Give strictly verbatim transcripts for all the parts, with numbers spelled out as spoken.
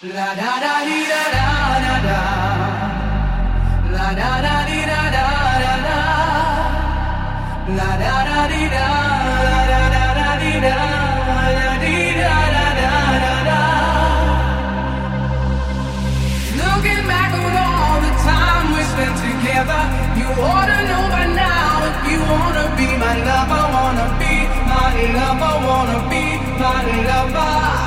La da da dee da da da da. La da da dee da da da da. La da da dee da da da da dee da da dee da da da da da. Looking back on all the time we spent together, you ought to know by now if you wanna be my lover, wanna be my lover, wanna be my lover.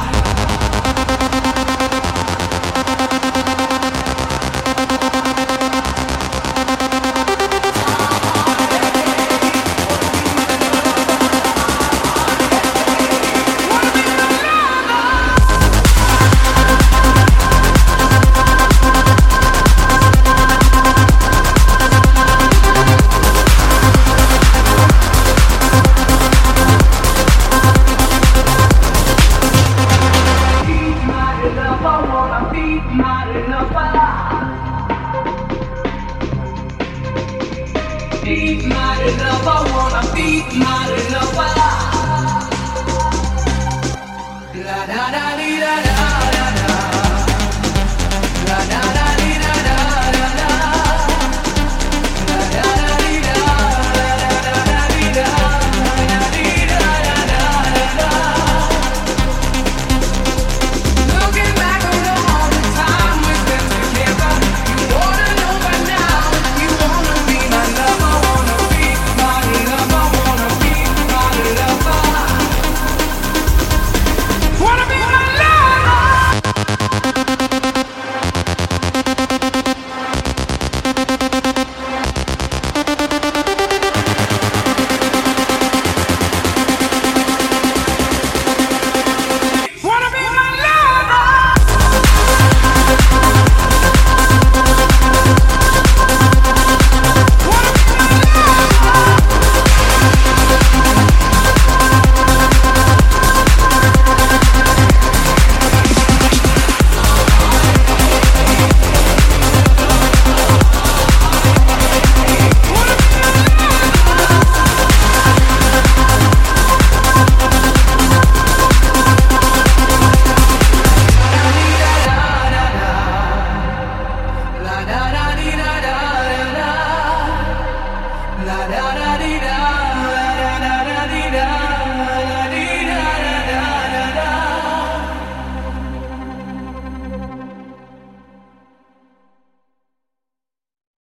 La da da